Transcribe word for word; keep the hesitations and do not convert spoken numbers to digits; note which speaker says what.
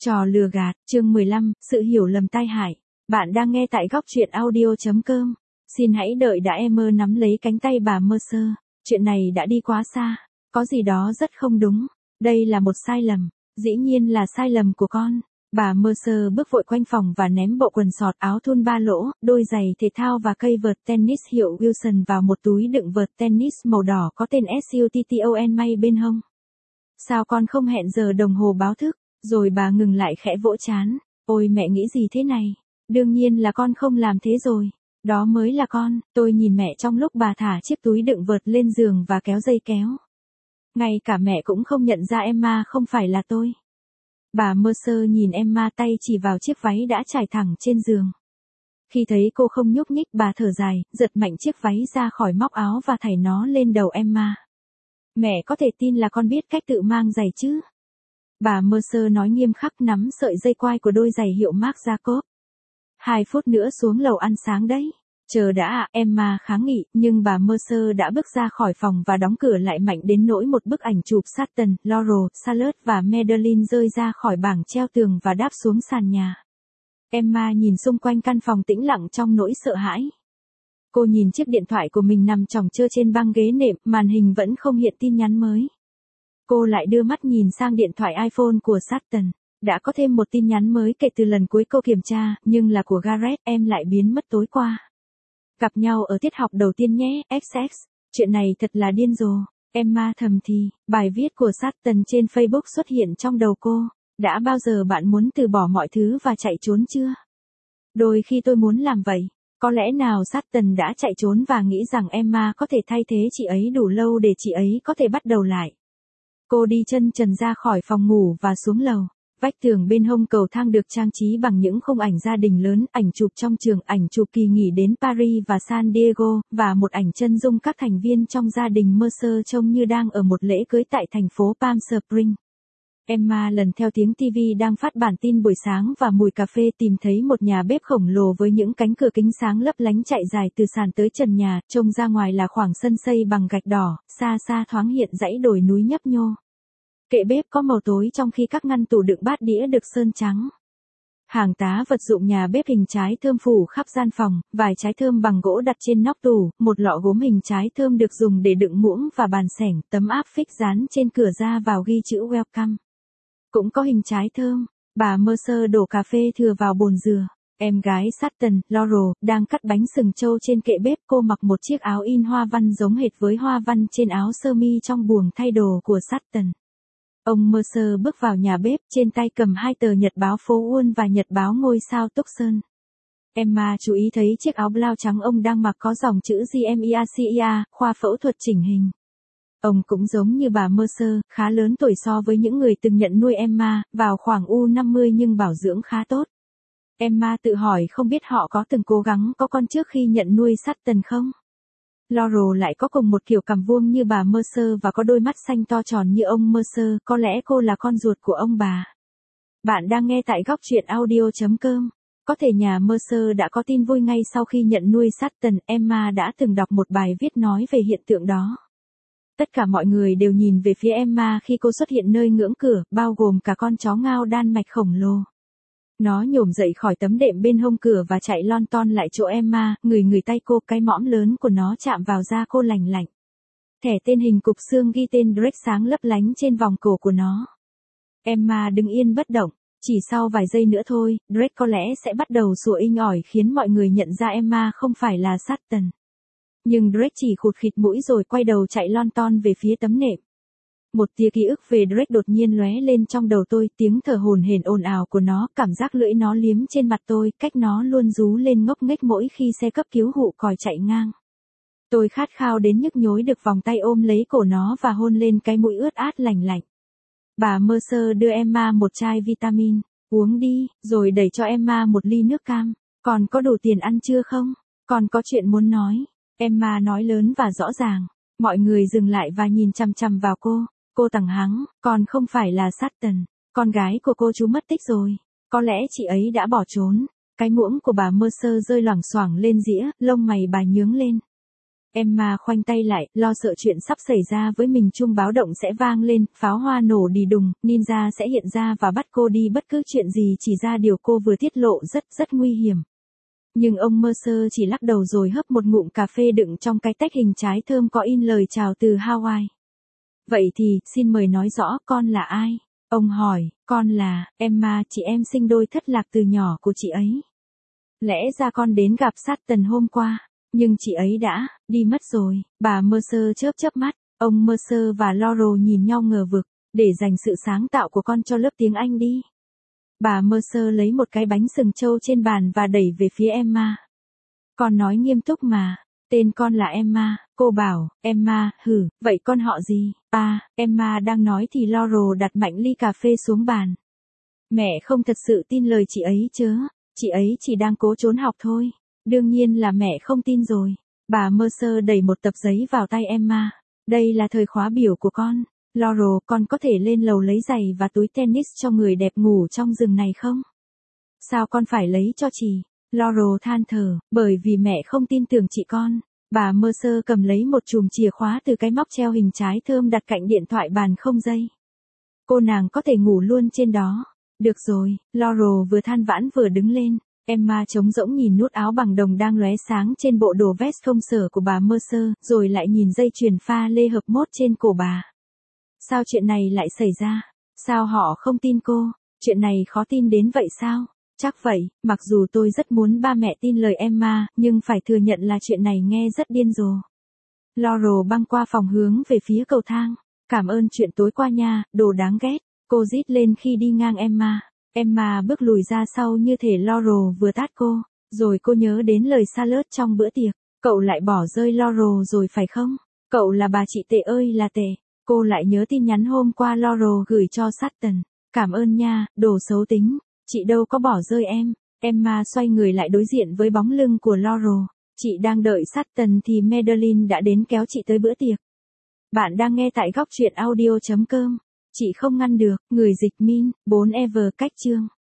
Speaker 1: Trò lừa gạt, chương mười lăm, sự hiểu lầm tai hại. Bạn đang nghe tại góc truyện audio.com. Xin hãy đợi đã em mơ nắm lấy cánh tay bà Mercer. Chuyện này đã đi quá xa. Có gì đó rất không đúng. Đây là một sai lầm. Dĩ nhiên là sai lầm của con. Bà Mercer bước vội quanh phòng và ném bộ quần sọt, áo thun ba lỗ, đôi giày thể thao và cây vợt tennis hiệu Wilson vào một túi đựng vợt tennis màu đỏ có tên Sutton may bên hông. Sao con không hẹn giờ đồng hồ báo thức? Rồi bà ngừng lại khẽ vỗ trán. Ôi mẹ nghĩ gì thế này? Đương nhiên là con không làm thế rồi. Đó mới là con. Tôi nhìn mẹ trong lúc bà thả chiếc túi đựng vợt lên giường và kéo dây kéo. Ngay cả mẹ cũng không nhận ra Emma không phải là tôi. Bà Mercer nhìn Emma, tay chỉ vào chiếc váy đã trải thẳng trên giường. Khi thấy cô không nhúc nhích, bà thở dài, giật mạnh chiếc váy ra khỏi móc áo và thảy nó lên đầu Emma. Mẹ có thể tin là con biết cách tự mang giày chứ? Bà Mercer nói nghiêm khắc, nắm sợi dây quai của đôi giày hiệu Marc Jacob. Hai phút nữa xuống lầu ăn sáng đấy. Chờ đã ạ, Emma kháng nghị, nhưng bà Mercer đã bước ra khỏi phòng và đóng cửa lại mạnh đến nỗi một bức ảnh chụp Sutton, Laurel, Charlotte và Madeline rơi ra khỏi bảng treo tường và đáp xuống sàn nhà. Emma nhìn xung quanh căn phòng tĩnh lặng trong nỗi sợ hãi. Cô nhìn chiếc điện thoại của mình nằm chồng chơ trên băng ghế nệm, màn hình vẫn không hiện tin nhắn mới. Cô lại đưa mắt nhìn sang điện thoại iPhone của Sutton. Đã có thêm một tin nhắn mới kể từ lần cuối cô kiểm tra, nhưng là của Gareth, em lại biến mất tối qua. Gặp nhau ở tiết học đầu tiên nhé, ích ích. Chuyện này thật là điên rồ. Emma thầm thì, bài viết của Sutton trên Facebook xuất hiện trong đầu cô. Đã bao giờ bạn muốn từ bỏ mọi thứ và chạy trốn chưa? Đôi khi tôi muốn làm vậy. Có lẽ nào Sutton đã chạy trốn và nghĩ rằng Emma có thể thay thế chị ấy đủ lâu để chị ấy có thể bắt đầu lại. Cô đi chân trần ra khỏi phòng ngủ và xuống lầu. Vách tường bên hông cầu thang được trang trí bằng những khung ảnh gia đình lớn, ảnh chụp trong trường, ảnh chụp kỳ nghỉ đến Paris và San Diego, và một ảnh chân dung các thành viên trong gia đình Mercer trông như đang ở một lễ cưới tại thành phố Palm Springs. Emma lần theo tiếng ti vi đang phát bản tin buổi sáng và mùi cà phê tìm thấy một nhà bếp khổng lồ với những cánh cửa kính sáng lấp lánh chạy dài từ sàn tới trần nhà, trông ra ngoài là khoảng sân xây bằng gạch đỏ, xa xa thoáng hiện dãy đồi núi nhấp nhô. Kệ bếp có màu tối trong khi các ngăn tủ đựng bát đĩa được sơn trắng. Hàng tá vật dụng nhà bếp hình trái thơm phủ khắp gian phòng, vài trái thơm bằng gỗ đặt trên nóc tủ, một lọ gốm hình trái thơm được dùng để đựng muỗng và bàn xẻng, tấm áp phích dán trên cửa ra vào ghi chữ welcome. Cũng có hình trái thơm. Bà Mercer đổ cà phê thừa vào bồn dừa. Em gái Sutton, Laurel, đang cắt bánh sừng trâu trên kệ bếp. Cô mặc một chiếc áo in hoa văn giống hệt với hoa văn trên áo sơ mi trong buồng thay đồ của Sutton. Ông Mercer bước vào nhà bếp, trên tay cầm hai tờ nhật báo Phố Wall và nhật báo Ngôi sao Tucson. Emma chú ý thấy chiếc áo blau trắng ông đang mặc có dòng chữ Gmercia, khoa phẫu thuật chỉnh hình. Ông cũng giống như bà Mercer, khá lớn tuổi so với những người từng nhận nuôi Emma, vào khoảng u năm mươi nhưng bảo dưỡng khá tốt. Emma tự hỏi không biết họ có từng cố gắng có con trước khi nhận nuôi Sutton không? Laurel lại có cùng một kiểu cằm vuông như bà Mercer và có đôi mắt xanh to tròn như ông Mercer, có lẽ cô là con ruột của ông bà. Bạn đang nghe tại góc truyện audio.com. Có thể nhà Mercer đã có tin vui ngay sau khi nhận nuôi Sutton. Emma đã từng đọc một bài viết nói về hiện tượng đó. Tất cả mọi người đều nhìn về phía Emma khi cô xuất hiện nơi ngưỡng cửa, bao gồm cả con chó ngao Đan Mạch khổng lồ. Nó nhổm dậy khỏi tấm đệm bên hông cửa và chạy lon ton lại chỗ Emma, người người tay cô, cái mõm lớn của nó chạm vào da cô lành lạnh. Thẻ tên hình cục xương ghi tên Drake sáng lấp lánh trên vòng cổ của nó. Emma đứng yên bất động. Chỉ sau vài giây nữa thôi, Drake có lẽ sẽ bắt đầu sủa inh ỏi khiến mọi người nhận ra Emma không phải là Sutton. Nhưng Drake chỉ khụt khịt mũi rồi quay đầu chạy lon ton về phía tấm nệm. Một tia ký ức về Drake đột nhiên lóe lên trong đầu tôi, tiếng thở hổn hển ồn ào của nó, cảm giác lưỡi nó liếm trên mặt tôi, cách nó luôn rú lên ngốc nghếch mỗi khi xe cấp cứu hụ còi chạy ngang. Tôi khát khao đến nhức nhối được vòng tay ôm lấy cổ nó và hôn lên cái mũi ướt át lành lạnh. Bà Mercer đưa Emma một chai vitamin, uống đi, rồi đẩy cho Emma một ly nước cam. Còn có đủ tiền ăn chưa không? Còn có chuyện muốn nói. Emma nói lớn và rõ ràng. Mọi người dừng lại và nhìn chằm chằm vào cô. Cô tằng hắng, còn không phải là Sutton. Con gái của cô chú mất tích rồi. Có lẽ chị ấy đã bỏ trốn. Cái muỗng của bà Mercer rơi loảng xoảng lên dĩa, lông mày bà nhướng lên. Emma khoanh tay lại, lo sợ chuyện sắp xảy ra với mình. Chuông báo động sẽ vang lên, pháo hoa nổ đì đùng, ninja sẽ hiện ra và bắt cô đi bất cứ chuyện gì chỉ ra điều cô vừa tiết lộ rất rất nguy hiểm. Nhưng ông Mercer chỉ lắc đầu rồi hớp một ngụm cà phê đựng trong cái tách hình trái thơm có in lời chào từ Hawaii. Vậy thì, xin mời nói rõ, con là ai? Ông hỏi, con là, Emma, chị em sinh đôi thất lạc từ nhỏ của chị ấy. Lẽ ra con đến gặp Sutton hôm qua, nhưng chị ấy đã, đi mất rồi. Bà Mercer chớp chớp mắt, ông Mercer và Laurel nhìn nhau ngờ vực, để dành sự sáng tạo của con cho lớp tiếng Anh đi. Bà Mercer lấy một cái bánh sừng trâu trên bàn và đẩy về phía Emma. Con nói nghiêm túc mà, tên con là Emma, cô bảo. Emma, hử, vậy con họ gì? À, Emma đang nói thì Laurel đặt mạnh ly cà phê xuống bàn. Mẹ không thật sự tin lời chị ấy chứ, chị ấy chỉ đang cố trốn học thôi. Đương nhiên là mẹ không tin rồi. Bà Mercer đẩy một tập giấy vào tay Emma. Đây là thời khóa biểu của con. Laurel, con có thể lên lầu lấy giày và túi tennis cho người đẹp ngủ trong rừng này không? Sao con phải lấy cho chị? Laurel than thở, bởi vì mẹ không tin tưởng chị con. Bà Mercer cầm lấy một chùm chìa khóa từ cái móc treo hình trái thơm đặt cạnh điện thoại bàn không dây. Cô nàng có thể ngủ luôn trên đó. Được rồi, Laurel vừa than vãn vừa đứng lên. Emma trống rỗng nhìn nút áo bằng đồng đang lóe sáng trên bộ đồ vest công sở của bà Mercer, rồi lại nhìn dây chuyền pha lê hợp mốt trên cổ bà. Sao chuyện này lại xảy ra? Sao họ không tin cô? Chuyện này khó tin đến vậy sao? Chắc vậy, mặc dù tôi rất muốn ba mẹ tin lời Emma, nhưng phải thừa nhận là chuyện này nghe rất điên rồ. Laurel băng qua phòng hướng về phía cầu thang. Cảm ơn chuyện tối qua nha, đồ đáng ghét. Cô rít lên khi đi ngang Emma. Emma bước lùi ra sau như thể Laurel vừa tát cô. Rồi cô nhớ đến lời Charlotte trong bữa tiệc. Cậu lại bỏ rơi Laurel rồi phải không? Cậu là bà chị tệ ơi là tệ. Cô lại nhớ tin nhắn hôm qua Laurel gửi cho Sutton. Cảm ơn nha, đồ xấu tính. Chị đâu có bỏ rơi em. Emma xoay người lại đối diện với bóng lưng của Laurel. Chị đang đợi Sutton thì Madeline đã đến kéo chị tới bữa tiệc. Bạn đang nghe tại góc truyện audio chấm com. Chị không ngăn được, người dịch min, bốn Ever cách chương.